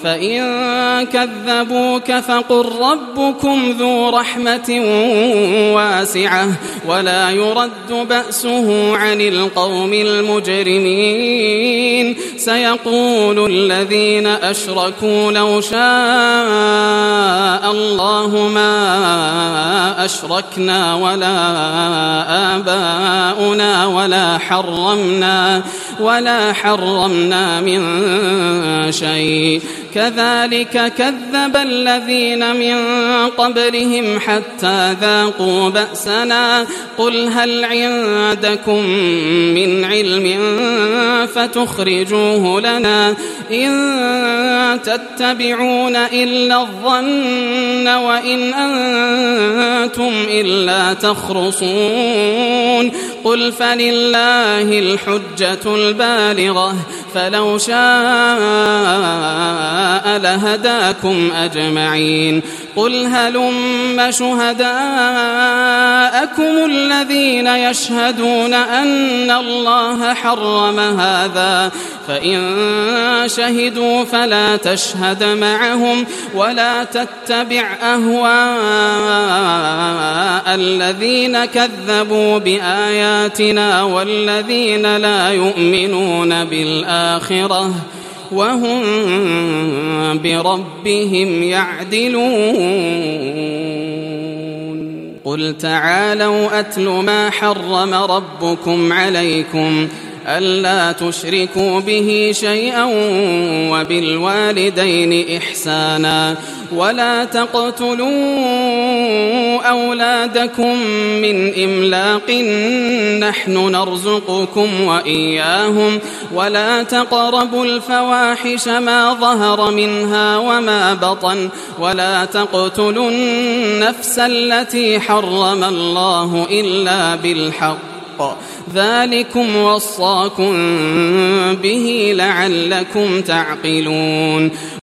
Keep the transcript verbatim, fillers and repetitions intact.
فإن كذبوك فقل ربكم ذو رحمة واسعة ولا يرد بأسه عن القوم المجرمين سيقول الذين أشركوا لو شاء الله ما أشركنا ولا آباؤنا ولا حرمنا ولا حرمنا من شيء كذلك كذب الذين من قبلهم حتى ذاقوا بأسنا قل هل عندكم من علم فتخرجوه لنا إن تتبعون إلا الظن وإن أنتم إلا تخرصون قل فلله الحجة البالغة فلو شاء لهداكم أجمعين قل هلم شهداءكم الذين يشهدون أن الله حرم هذا فإن شهدوا فلا تشهد معهم ولا تتبع أهواء الذين كذبوا بآياتنا والذين لا يؤمنون بالآخرة وهم بربهم يعدلون قل تعالوا أتل ما حرم ربكم عليكم ألا تشركوا به شيئا وبالوالدين إحسانا ولا تقتلوا أولادكم من إملاق نحن نرزقكم وإياهم ولا تقربوا الفواحش ما ظهر منها وما بطن ولا تقتلوا النفس التي حرم الله إلا بالحق ذلكم وصاكم به لعلكم تعقلون